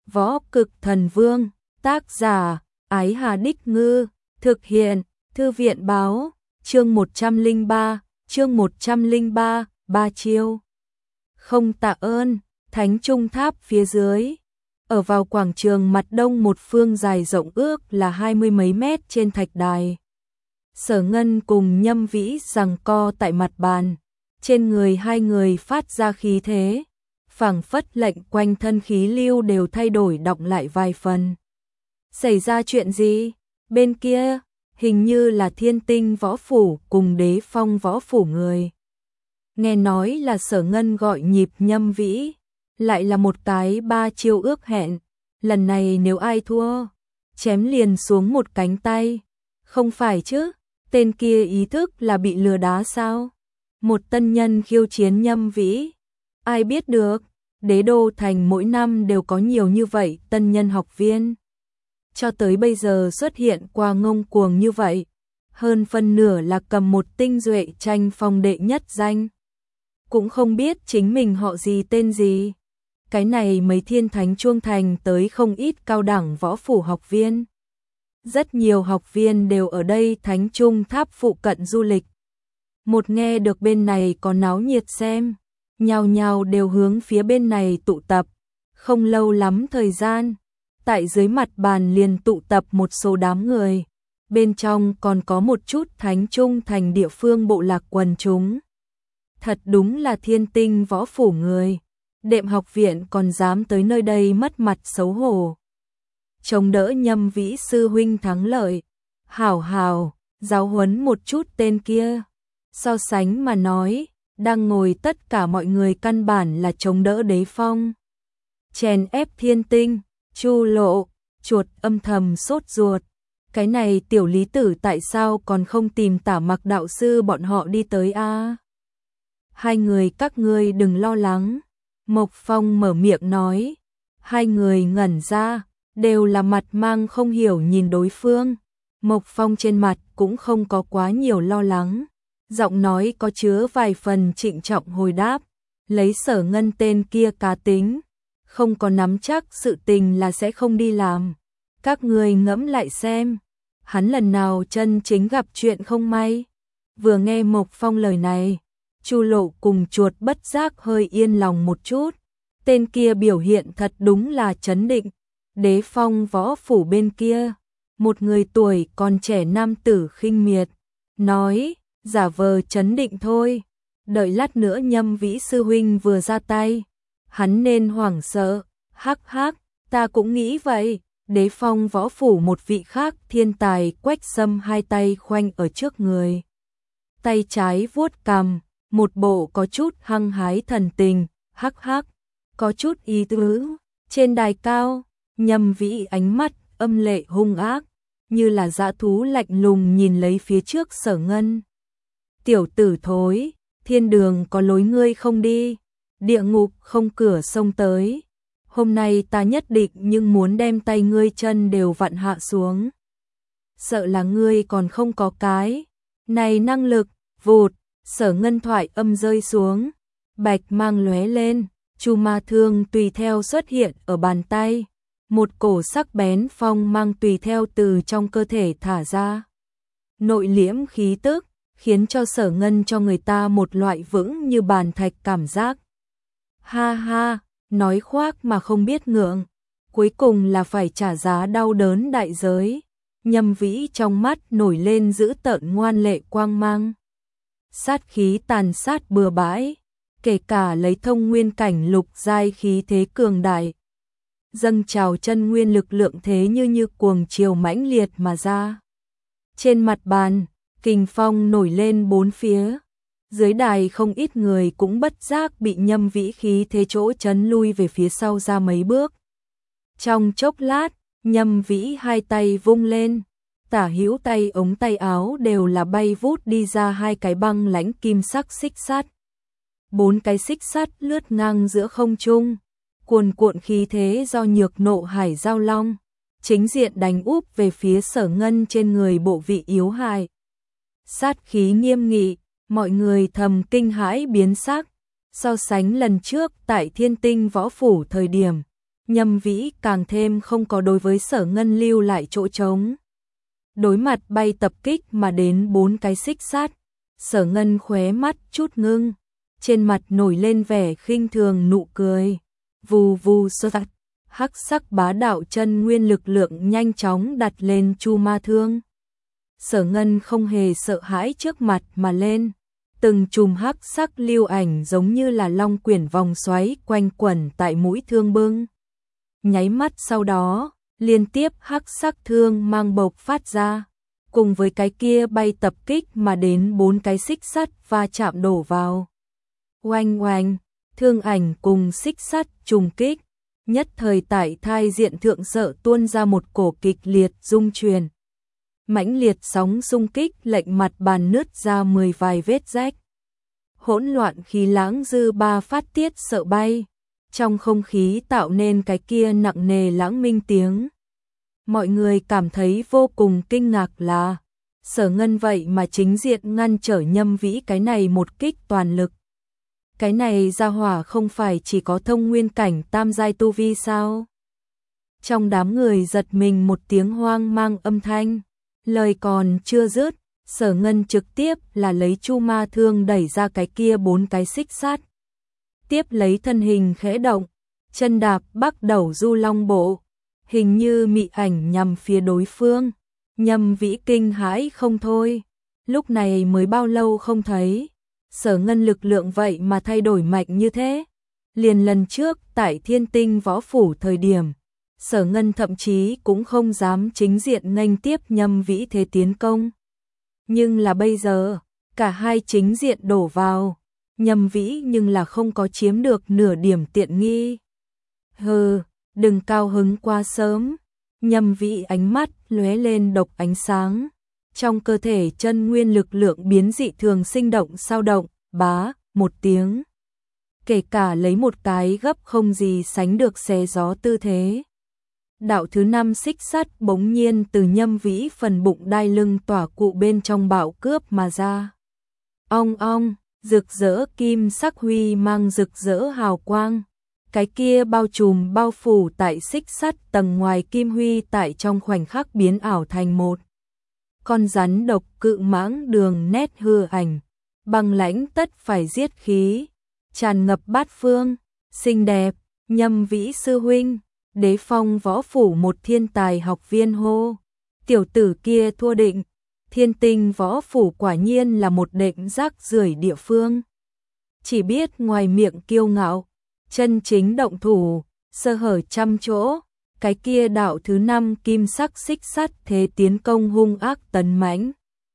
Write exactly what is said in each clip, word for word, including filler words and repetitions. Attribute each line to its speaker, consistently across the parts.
Speaker 1: Võ Cực Thần Vương, tác giả, Ái Hà Đích Ngư, thực hiện, Thư viện Báo, chương một trăm lẻ ba, chương một trăm lẻ ba, ba chiêu. Không tạ ơn, Thánh Trung Tháp phía dưới. Ở vào quảng trường mặt đông một phương dài rộng ước là hai mươi mấy mét trên thạch đài. Sở Ngân cùng Nhâm Vĩ giằng co tại mặt bàn, trên người hai người phát ra khí thế, phảng phất lệnh quanh thân khí lưu đều thay đổi đọng lại vài phần. Xảy ra chuyện gì? Bên kia, hình như là Thiên Tinh Võ Phủ cùng Đế Phong Võ Phủ người. Nghe nói là Sở Ngân gọi nhịp Nhâm Vĩ, lại là một cái ba chiêu ước hẹn, lần này nếu ai thua, chém liền xuống một cánh tay. Không phải chứ, tên kia ý thức là bị lừa đá sao? Một tân nhân khiêu chiến Nhâm Vĩ, ai biết được, Đế Đô Thành mỗi năm đều có nhiều như vậy tân nhân học viên. Cho tới bây giờ xuất hiện qua ngông cuồng như vậy, hơn phân nửa là cầm một tinh duệ tranh phong đệ nhất danh. Cũng không biết chính mình họ gì tên gì. Cái này mấy thiên thánh chuông thành tới không ít cao đẳng võ phủ học viên. Rất nhiều học viên đều ở đây Thánh Trung Tháp phụ cận du lịch. Một nghe được bên này có náo nhiệt xem, nhào nhào đều hướng phía bên này tụ tập. Không lâu lắm thời gian, tại dưới mặt bàn liền tụ tập một số đám người. Bên trong còn có một chút Thánh Trung thành địa phương bộ lạc quần chúng. Thật đúng là Thiên Tinh Võ Phủ người. Đệm học viện còn dám tới nơi đây mất mặt xấu hổ. Chống đỡ Nhâm Vĩ sư huynh thắng lợi. Hảo hảo, giáo huấn một chút tên kia. So sánh mà nói, đang ngồi tất cả mọi người căn bản là chống đỡ Đế Phong. Chèn ép Thiên Tinh, Chu Lộ, chuột âm thầm sốt ruột. Cái này tiểu lý tử tại sao còn không tìm Tả Mặc đạo sư bọn họ đi tới a? Hai người các ngươi đừng lo lắng. Mộc Phong mở miệng nói. Hai người ngẩn ra, đều là mặt mang không hiểu nhìn đối phương. Mộc Phong trên mặt cũng không có quá nhiều lo lắng. Giọng nói có chứa vài phần trịnh trọng hồi đáp. Lấy Sở Ngân tên kia cá tính, không có nắm chắc sự tình là sẽ không đi làm. Các người ngẫm lại xem, hắn lần nào chân chính gặp chuyện không may. Vừa nghe Mộc Phong lời này, Chu Lộ cùng chuột bất giác hơi yên lòng một chút. Tên kia biểu hiện thật đúng là trấn định. Đế Phong Võ Phủ bên kia, một người tuổi còn trẻ nam tử khinh miệt, nói, giả vờ trấn định thôi. Đợi lát nữa Nhâm Vĩ sư huynh vừa ra tay, hắn nên hoảng sợ. Hắc hắc, ta cũng nghĩ vậy. Đế Phong Võ Phủ một vị khác thiên tài Quách Sâm hai tay khoanh ở trước người. Tay trái vuốt cằm, một bộ có chút hăng hái thần tình, hắc hắc, có chút ý tứ. Trên đài cao, Nhâm Vĩ ánh mắt âm lệ hung ác, như là dã thú lạnh lùng nhìn lấy phía trước Sở Ngân. Tiểu tử thối, thiên đường có lối ngươi không đi, địa ngục không cửa xông tới. Hôm nay ta nhất định nhưng muốn đem tay ngươi chân đều vặn hạ xuống. Sợ là ngươi còn không có cái này năng lực. Vụt, Sở Ngân thoại âm rơi xuống, bạch mang lóe lên, chu ma thương tùy theo xuất hiện ở bàn tay. Một cổ sắc bén phong mang tùy theo từ trong cơ thể thả ra. Nội liễm khí tức, khiến cho Sở Ngân cho người ta một loại vững như bàn thạch cảm giác. Ha ha, nói khoác mà không biết ngượng, cuối cùng là phải trả giá đau đớn đại giới. Nhâm Vĩ trong mắt nổi lên dữ tợn ngoan lệ quang mang. Sát khí tàn sát bừa bãi, kể cả lấy thông nguyên cảnh lục giai khí thế cường đại. Dâng trào chân nguyên lực lượng thế như như cuồng triều mãnh liệt mà ra. Trên mặt bàn, kình phong nổi lên bốn phía. Dưới đài không ít người cũng bất giác bị Nhâm Vĩ khí thế chỗ chấn lui về phía sau ra mấy bước. Trong chốc lát, Nhâm Vĩ hai tay vung lên, tả hữu tay ống tay áo đều là bay vút đi ra hai cái băng lãnh kim sắc xích sắt. Bốn cái xích sắt lướt ngang giữa không trung, cuồn cuộn khí thế do Nhược Nộ Hải giao long, chính diện đánh úp về phía Sở Ngân trên người bộ vị yếu hại. Sát khí nghiêm nghị, mọi người thầm kinh hãi biến sắc. So sánh lần trước tại Thiên Tinh Võ Phủ thời điểm, Nhâm Vĩ càng thêm không có đối với Sở Ngân lưu lại chỗ trống. Đối mặt bay tập kích mà đến bốn cái xích sắt, Sở Ngân khóe mắt chút ngưng, trên mặt nổi lên vẻ khinh thường nụ cười. Vù vù sơ tắt, hắc sắc bá đạo chân nguyên lực lượng nhanh chóng đặt lên Chu Ma Thương. Sở Ngân không hề sợ hãi trước mặt mà lên, từng chùm hắc sắc lưu ảnh giống như là long quyển vòng xoáy quanh quẩn tại mũi thương bưng. Nháy mắt sau đó, liên tiếp hắc sắc thương mang bộc phát ra, cùng với cái kia bay tập kích mà đến bốn cái xích sắt va chạm đổ vào. Oanh oanh, thương ảnh cùng xích sắt trùng kích, nhất thời tại thai diện thượng sợ tuôn ra một cổ kịch liệt rung truyền. Mãnh liệt sóng xung kích lệnh mặt bàn nứt ra mười vài vết rách. Hỗn loạn khí lãng dư ba phát tiết sợ bay, trong không khí tạo nên cái kia nặng nề lãng minh tiếng. Mọi người cảm thấy vô cùng kinh ngạc là Sở Ngân vậy mà chính diện ngăn trở Nhâm Vĩ cái này một kích toàn lực. Cái này ra hỏa không phải chỉ có thông nguyên cảnh tam giai tu vi sao? Trong đám người giật mình một tiếng hoang mang âm thanh, lời còn chưa dứt, Sở Ngân trực tiếp là lấy Chu Ma Thương đẩy ra cái kia bốn cái xích sắt. Tiếp lấy thân hình khẽ động, chân đạp bắt đầu du long bộ, hình như mị ảnh nhằm phía đối phương. Nhâm Vĩ kinh hãi không thôi, lúc này mới bao lâu không thấy, Sở Ngân lực lượng vậy mà thay đổi mạnh như thế. Liền lần trước tại Thiên Tinh Võ Phủ thời điểm, Sở Ngân thậm chí cũng không dám chính diện nghênh tiếp Nhâm Vĩ thế tiến công. Nhưng là bây giờ, cả hai chính diện đổ vào, Nhâm Vĩ nhưng là không có chiếm được nửa điểm tiện nghi. Hừ, đừng cao hứng quá sớm. Nhâm Vĩ ánh mắt lóe lên độc ánh sáng, trong cơ thể chân nguyên lực lượng biến dị thường sinh động sao động, bá, một tiếng. Kể cả lấy một cái gấp không gì sánh được xé gió tư thế. Đạo thứ năm xích sắt bỗng nhiên từ Nhâm Vĩ phần bụng đai lưng tỏa cụ bên trong bạo cướp mà ra. Ong ong, rực rỡ kim sắc huy mang rực rỡ hào quang. Cái kia bao trùm bao phủ tại xích sắt tầng ngoài kim huy tại trong khoảnh khắc biến ảo thành một con rắn độc cự mãng đường nét hư ảnh, băng lãnh tất phải giết khí, tràn ngập bát phương, xinh đẹp. Nhâm Vĩ sư huynh, Đế Phong Võ Phủ một thiên tài học viên hô, tiểu tử kia thua định. Thiên Tinh Võ Phủ quả nhiên là một đệm rác rưởi địa phương, chỉ biết ngoài miệng kiêu ngạo, chân chính động thủ, sơ hở trăm chỗ. Cái kia đạo thứ năm kim sắc xích sắt thế tiến công hung ác tấn mãnh.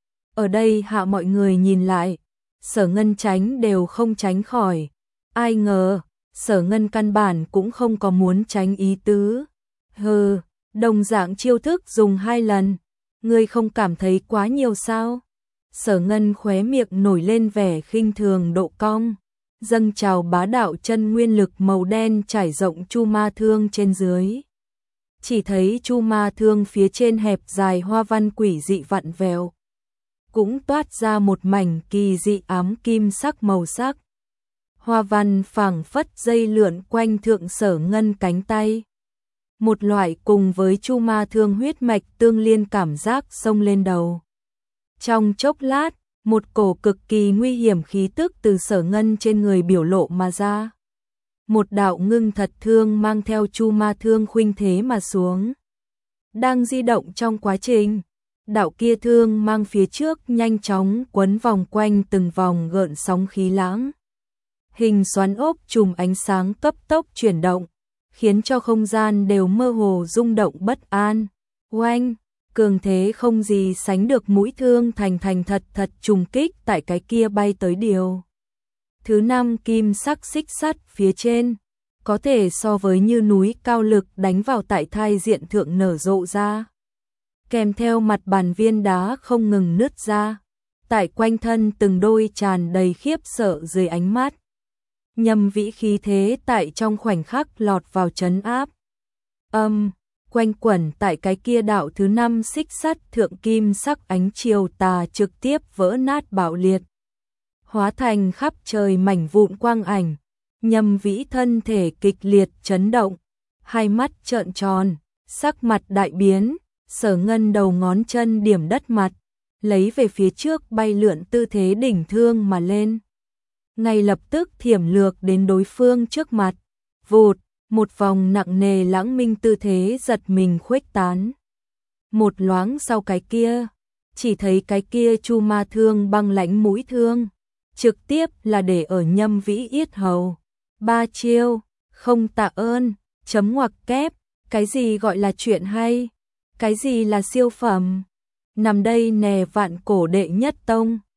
Speaker 1: Ở đây hạ mọi người nhìn lại, Sở Ngân tránh đều không tránh khỏi. Ai ngờ, Sở Ngân căn bản cũng không có muốn tránh ý tứ. Hừ, đồng dạng chiêu thức dùng hai lần, ngươi không cảm thấy quá nhiều sao? Sở Ngân khóe miệng nổi lên vẻ khinh thường độ cong, dâng trào bá đạo chân nguyên lực màu đen trải rộng Chu Ma Thương trên dưới. Chỉ thấy Chu Ma Thương phía trên hẹp dài hoa văn quỷ dị vặn vẹo, cũng toát ra một mảnh kỳ dị ám kim sắc màu sắc. Hoa văn phảng phất dây lượn quanh thượng Sở Ngân cánh tay. Một loại cùng với Chu Ma Thương huyết mạch tương liên cảm giác xông lên đầu. Trong chốc lát, một cổ cực kỳ nguy hiểm khí tức từ Sở Ngân trên người biểu lộ mà ra. Một đạo ngưng thật thương mang theo Chu Ma Thương khuynh thế mà xuống. Đang di động trong quá trình, đạo kia thương mang phía trước nhanh chóng quấn vòng quanh từng vòng gợn sóng khí lãng. Hình xoắn ốc chùm ánh sáng cấp tốc chuyển động, khiến cho không gian đều mơ hồ rung động bất an. Oanh, cường thế không gì sánh được mũi thương thành thành thật thật trùng kích tại cái kia bay tới điều. Thứ năm kim sắc xích sắt phía trên, có thể so với như núi cao lực đánh vào tại thai diện thượng nở rộ ra. Kèm theo mặt bàn viên đá không ngừng nứt ra, tại quanh thân từng đôi tràn đầy khiếp sợ dưới ánh mắt. Nhâm Vĩ khí thế tại trong khoảnh khắc lọt vào trấn áp. Âm, um, quanh quẩn tại cái kia đạo thứ năm xích sắt thượng kim sắc ánh chiều tà trực tiếp vỡ nát bạo liệt, hóa thành khắp trời mảnh vụn quang ảnh. Nhâm Vĩ thân thể kịch liệt chấn động, hai mắt trợn tròn, sắc mặt đại biến, Sở Ngân đầu ngón chân điểm đất mặt, lấy về phía trước bay lượn tư thế đỉnh thương mà lên. Ngay lập tức thiểm lược đến đối phương trước mặt, vụt, một vòng nặng nề lãng minh tư thế giật mình khuếch tán. Một loáng sau cái kia, chỉ thấy cái kia chu ma thương băng lãnh mũi thương, trực tiếp là để ở Nhâm Vĩ yết hầu. Ba chiêu, không tạ ơn, chấm ngoặc kép, cái gì gọi là chuyện hay, cái gì là siêu phẩm. Nằm đây nè vạn cổ đệ nhất tông.